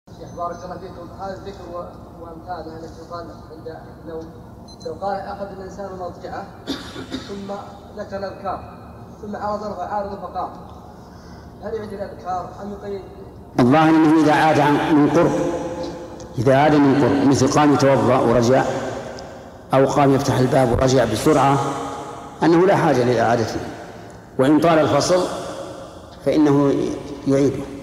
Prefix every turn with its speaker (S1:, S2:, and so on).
S1: شيخ بارك الله فيكم، هذا الذكر وامثاله التي يقال عند النوم، لو قال اخذ الانسان مضجعه ثم ذكر الاذكار ثم عارض فقام، هل يعيد الاذكار ام يقيد؟
S2: الظاهر انه اذا عاد من قرب مثل قام يتوضا ورجع او قام يفتح الباب ورجع بسرعه انه لا حاجه لاعادته، وان طال الفصل فانه يعيده.